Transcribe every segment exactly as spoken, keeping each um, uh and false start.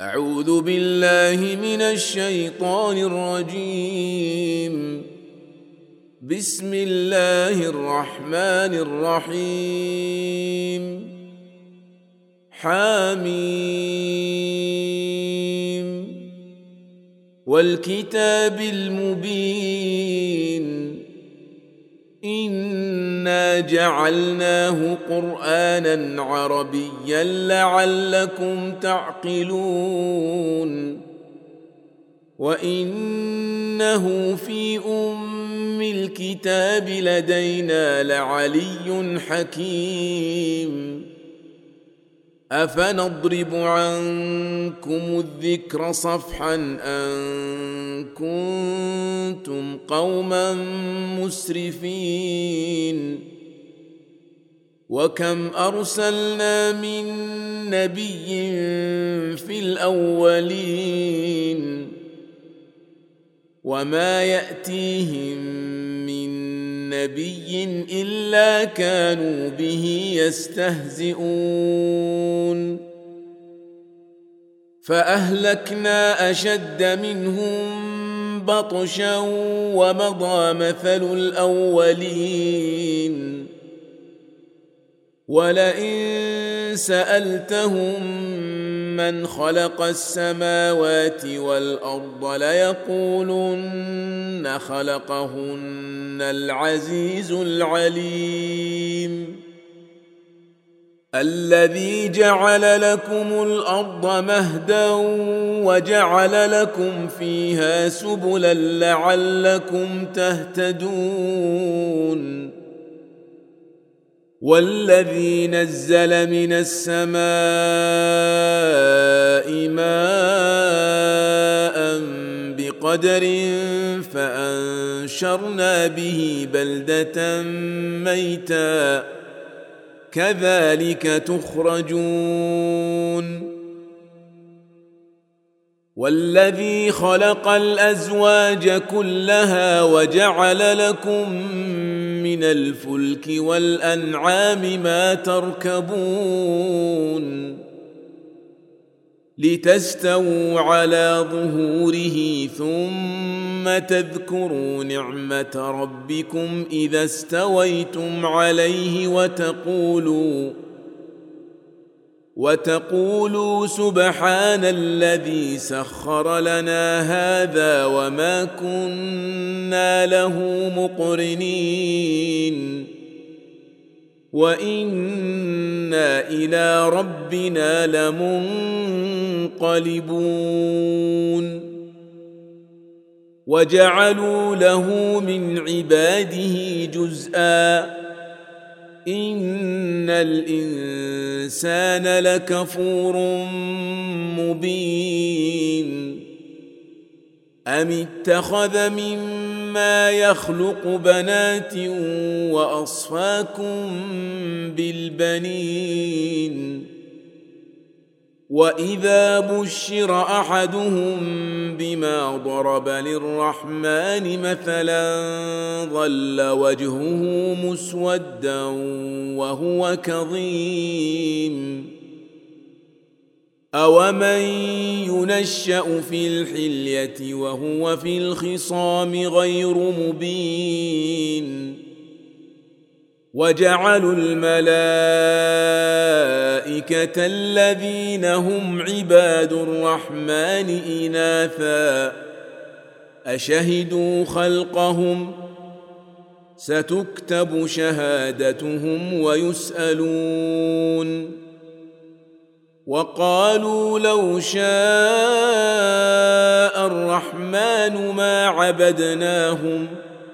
أعوذ بالله من الشيطان الرجيم. بسم الله الرحمن الرحيم. حميم والكتاب المبين إنا جعلناه قرآنا عربيا لعلكم تعقلون وإنه في أم الكتاب لدينا لعلي حكيم. أفنضرب عنكم الذكر صفحا أن كنتم قوما مسرفين وكم أرسلنا من نبي في الأولين وما يأتيهم من نبي إلا كانوا به يستهزئون فأهلكنا أشد منهم بطشا ومضى مثل الأولين ولئن سألتهم من خلق السماوات والأرض ليقولن خلقهن العزيز العليم الذي جعل لكم الأرض مهدا وجعل لكم فيها سبلا لعلكم تهتدون والذي نزل من السماء ماء بقدر فأنشرنا به بلدة ميتا كذلك تخرجون والذي خلق الأزواج كلها وجعل لكم من الفلك والأنعام ما تركبون لتستووا على ظهوره ثم تذكروا نعمة ربكم إذا استويتم عليه وتقولوا وتقولوا سبحان الذي سخر لنا هذا وما كنا له مقرنين وإنا إلى ربنا لمنقلبون وجعلوا له من عباده جزءا إن الإنسان لكفور مبين أم اتخذ مما يخلق بنات وأصفاكم بالبنين وإذا بشر أحدهم بما ضرب للرحمن مثلا ظل وجهه مسودا وهو كظيم أومن ينشأ في الحلية وهو في الخصام غير مبين وجعلوا الملائكة الذين هم عباد الرحمن إناثا أشهدوا خلقهم ستكتب شهادتهم ويسألون وقالوا لو شاء الرحمن ما عبدناهم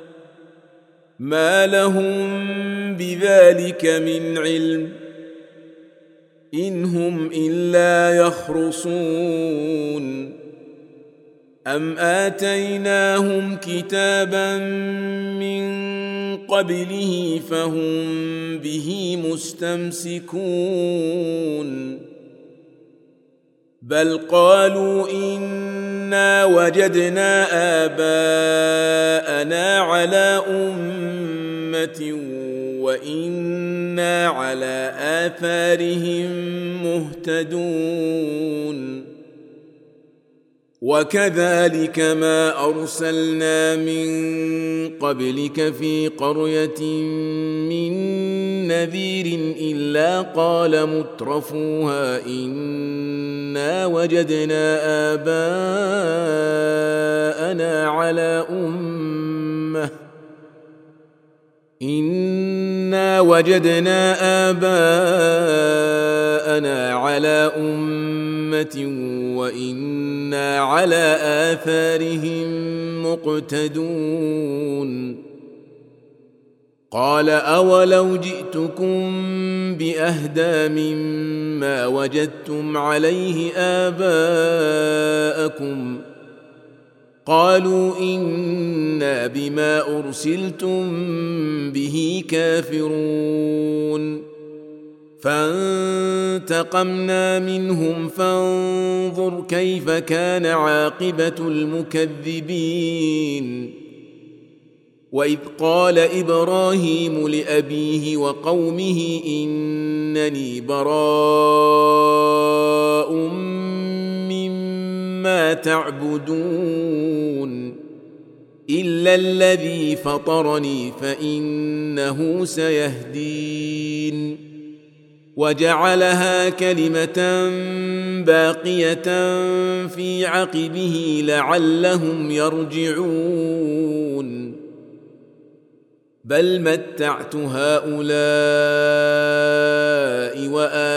ما لهم بذلك من علم إن هم إلا يخرصون أم آتيناهم كتابا من قبله فهم به مستمسكون بل قالوا إنا وجدنا آباءنا على أمة وإنا على آثارهم مهتدون وكذلك ما أرسلنا من قبلك في قرية من نذير إلا قال مترفوها إنا وجدنا آباءنا على أمة إنا وجدنا آباءنا على أمة وإنا على آثارهم مقتدون قال أولو جئتكم بأهدى مما وجدتم عليه آباءكم قالوا إنا بما أرسلتم به كافرون فانتقمنا منهم فانظر كيف كان عاقبة المكذبين وإذ قال إبراهيم لأبيه وقومه إنني براء مما تعبدون إلا الذي فطرني فإنه سيهدين وجعلها كلمة باقية في عقبه لعلهم يرجعون بل متعت هؤلاء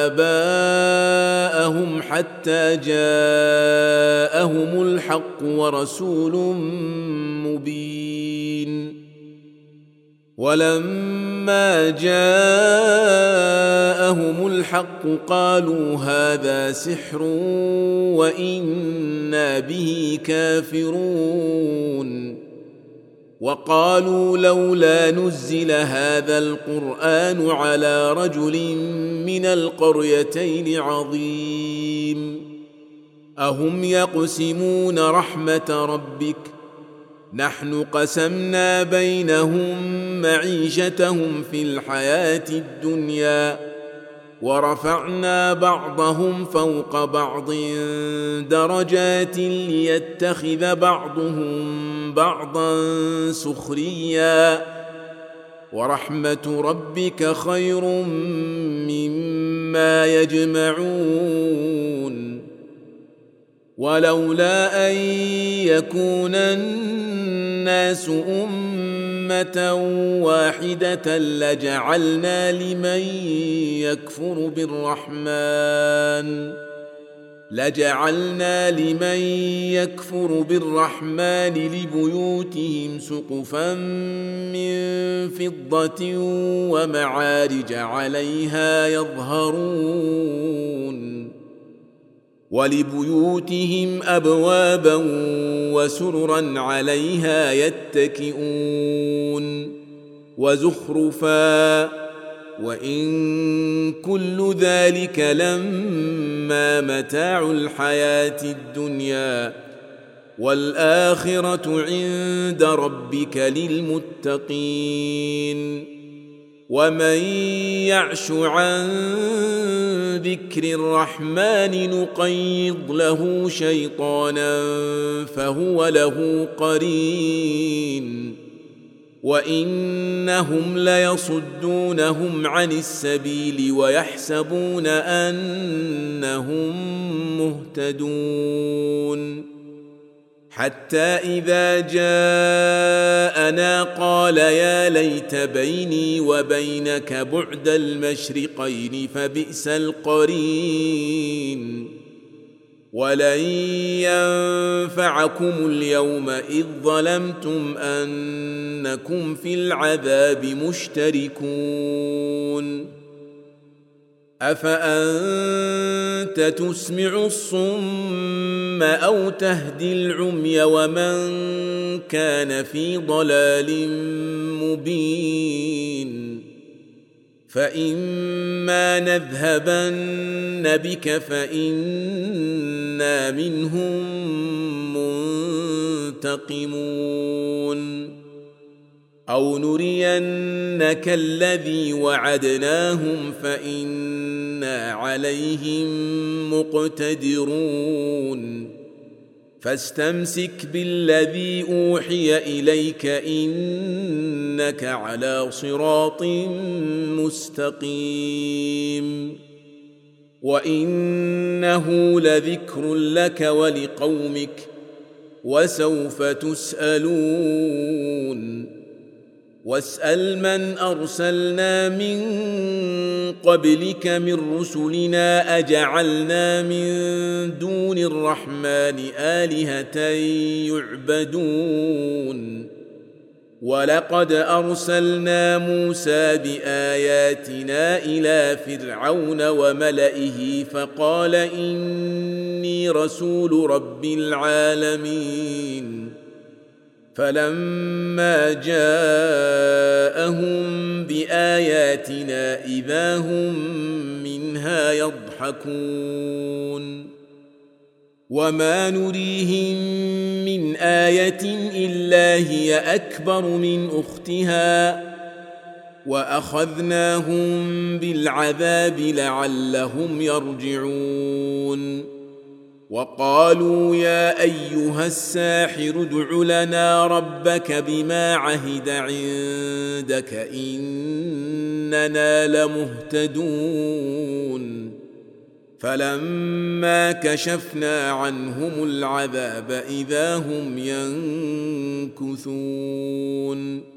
وآباءهم حتى جاءهم الحق ورسول مبين ولما جاءهم الحق قالوا هذا سحر وإنا به كافرون وقالوا لولا نزل هذا القرآن على رجل من القريتين عظيم أهم يقسمون رحمة ربك نحن قسمنا بينهم معيشتهم في الحياة الدنيا ورفعنا بعضهم فوق بعض درجات ليتخذ بعضهم بعضا سخريا ورحمة ربك خير مما يجمعون ولولا أن يكون الناس أمة واحدة لجعلنا لمن يكفر بالرحمن لجعلنا لمن يكفر بالرحمن لبيوتهم سقفا من فضة ومعارج عليها يظهرون ولبيوتهم أبوابا وسررا عليها يتكئون وزخرفا وإن كل ذلك لما متاع الحياة الدنيا والآخرة عند ربك للمتقين ومن يعش عن ذكر الرحمن نقيض له شيطانا فهو له قرين وإنهم ليصدونهم عن السبيل ويحسبون أنهم مهتدون حتى إذا جاءنا قال يا ليت بيني وبينك بعد المشرقين فبئس القرين ولن ينفعكم اليوم إذ ظلمتم أنكم في العذاب مشتركون أفأنت تسمع الصم أو تهدي العمي ومن كان في ضلال مبين فإما نذهبن بك فإنا منهم منتقمون أو نرينك الذي وعدناهم فإنا عليهم مقتدرون فاستمسك بالذي أوحي إليك إنك على صراط مستقيم وإنه لذكر لك ولقومك وسوف تسألون واسأل من أرسلنا من قبلك من رسلنا أجعلنا من دون الرحمن آلهة يعبدون ولقد أرسلنا موسى بآياتنا إلى فرعون وملئه فقال إني رسول رب العالمين فلما جاءهم بآياتنا إذا هم منها يضحكون وما نريهم من آية إلا هي أكبر من أختها وأخذناهم بالعذاب لعلهم يرجعون وقالوا يا أيها الساحر ادع لنا ربك بما عهد عندك إننا لمهتدون فلما كشفنا عنهم العذاب إذا هم ينكثون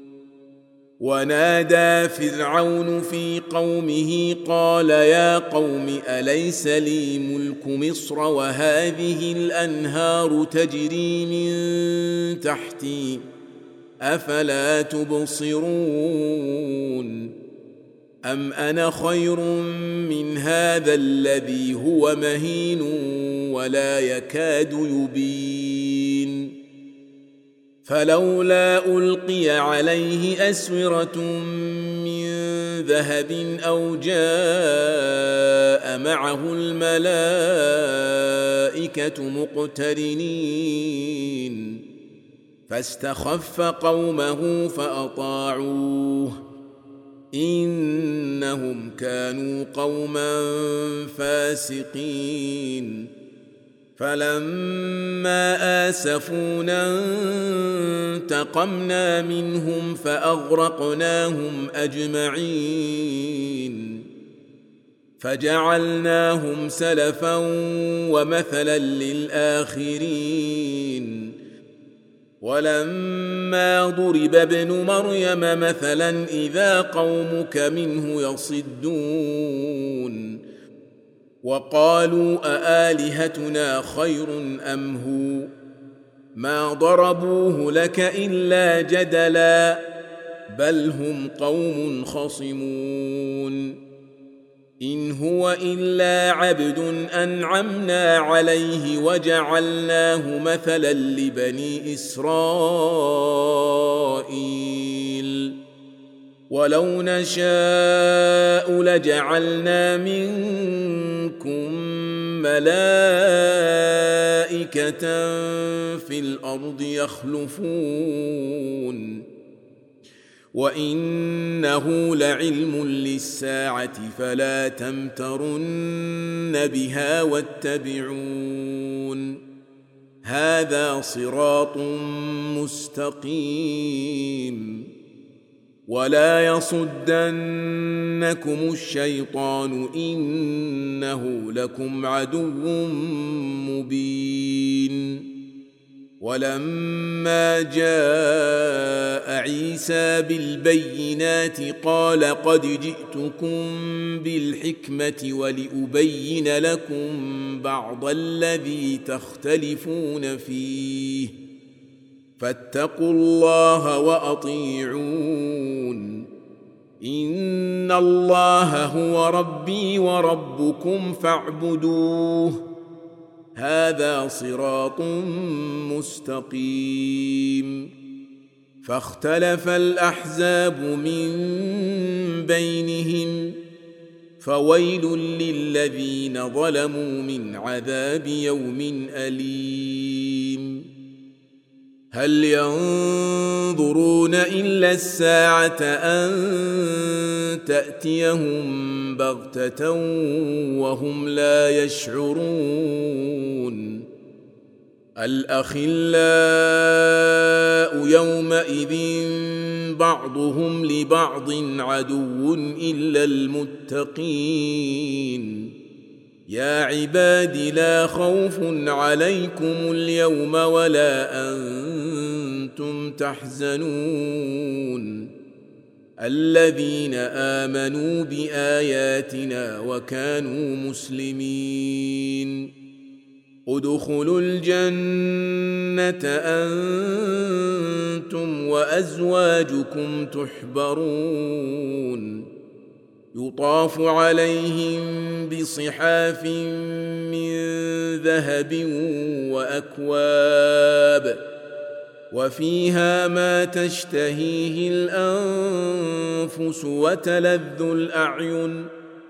ونادى فرعون في قومه قال يا قوم أليس لي ملك مصر وهذه الأنهار تجري من تحتي أفلا تبصرون أم أنا خير من هذا الذي هو مهين ولا يكاد يبين فلولا ألقي عليه أسورة من ذهب أو جاء معه الملائكة مقترنين فاستخف قومه فأطاعوه إنهم كانوا قوما فاسقين فلما آسفونا انتقمنا منهم فأغرقناهم أجمعين فجعلناهم سلفا ومثلا للآخرين ولما ضرب ابن مريم مثلا إذا قومك منه يصدون وقالوا أآلهتنا خير أم هو ما ضربوه لك إلا جدلا بل هم قوم خصمون إن هو إلا عبد أنعمنا عليه وجعلناه مثلا لبني إسرائيل ولو نشاء لجعلنا منكم ملائكة في الأرض يخلفون وإنه لعلم للساعة فلا تمترن بها واتبعون هذا صراط مستقيم ولا يصدنكم الشيطان إنه لكم عدو مبين ولما جاء عيسى بالبينات قال قد جئتكم بالحكمة ولأبين لكم بعض الذي تختلفون فيه فاتقوا الله وأطيعون إن الله هو ربي وربكم فاعبدوه هذا صراط مستقيم فاختلف الأحزاب من بينهم فويل للذين ظلموا من عذاب يوم أليم هل ينظرون إلا الساعة أن تأتيهم بغتة وهم لا يشعرون الأخلاء يومئذ بعضهم لبعض عدو إلا المتقين يا عباد لا خوف عليكم اليوم ولا أنتم تحزنون الذين آمنوا بآياتنا وكانوا مسلمين ادخلوا الجنة أنتم وأزواجكم تحبرون يطاف عليهم بصحاف من ذهب وأكواب وفيها ما تشتهيه الأنفس وتلذ الأعين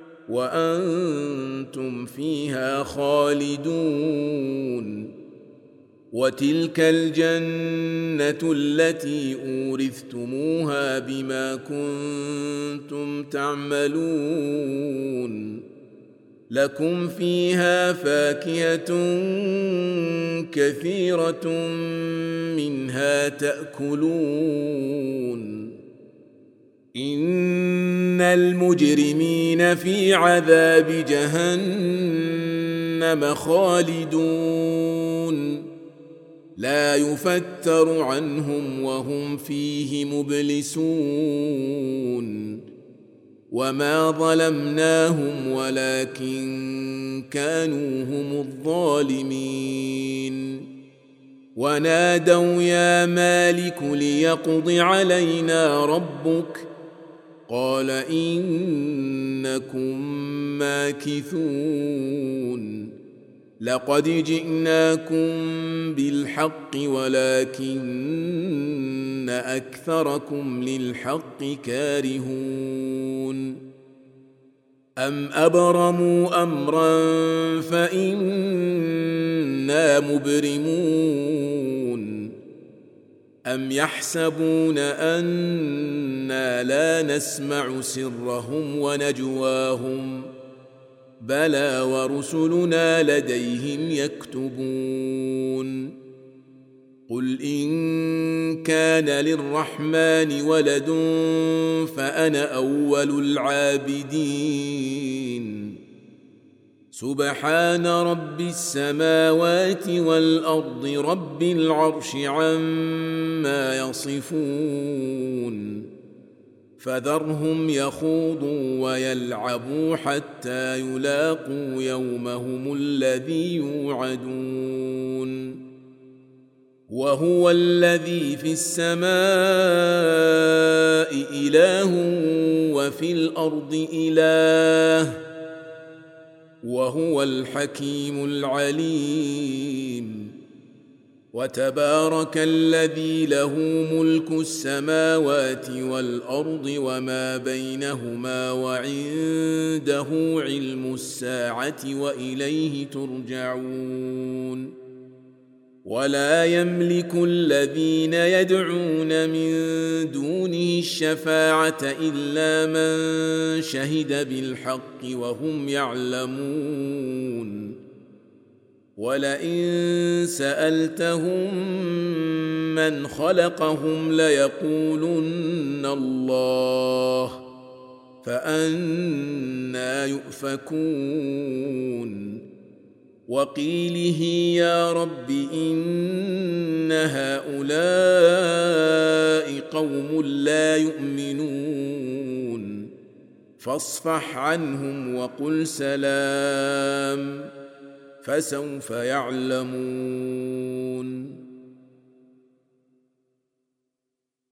وأنتم فيها خالدون وتلك الجنة التي أورثتموها بما كنتم تعملون لكم فيها فاكهة كثيرة منها تأكلون إن المجرمين في عذاب جهنم خالدون لا يفتر عنهم وهم فيه مبلسون وما ظلمناهم ولكن كانوا هم الظالمين ونادوا يا مالك ليقض علينا ربك قال إنكم ماكثون لقد جئناكم بالحق ولكن أكثركم للحق كارهون أم أبرموا أمرا فإنا مبرمون أم يحسبون أنا لا نسمع سرهم ونجواهم بلى ورسلنا لديهم يكتبون قل إن كان للرحمن ولد فأنا أول العابدين سبحان رب السماوات والأرض رب العرش عما يصفون فذرهم يخوضوا ويلعبوا حتى يلاقوا يومهم الذي يوعدون وهو الذي في السماء إله وفي الأرض إله وهو الحكيم العليم وتبارك الذي له ملك السماوات والأرض وما بينهما وعنده علم الساعة وإليه ترجعون ولا يملك الذين يدعون من دونه الشفاعة إلا من شهد بالحق وهم يعلمون ولئن سألتهم من خلقهم ليقولن الله فأنى يؤفكون وقيله يا رب إن هؤلاء قوم لا يؤمنون فاصفح عنهم وقل سلام فسوف يعلمون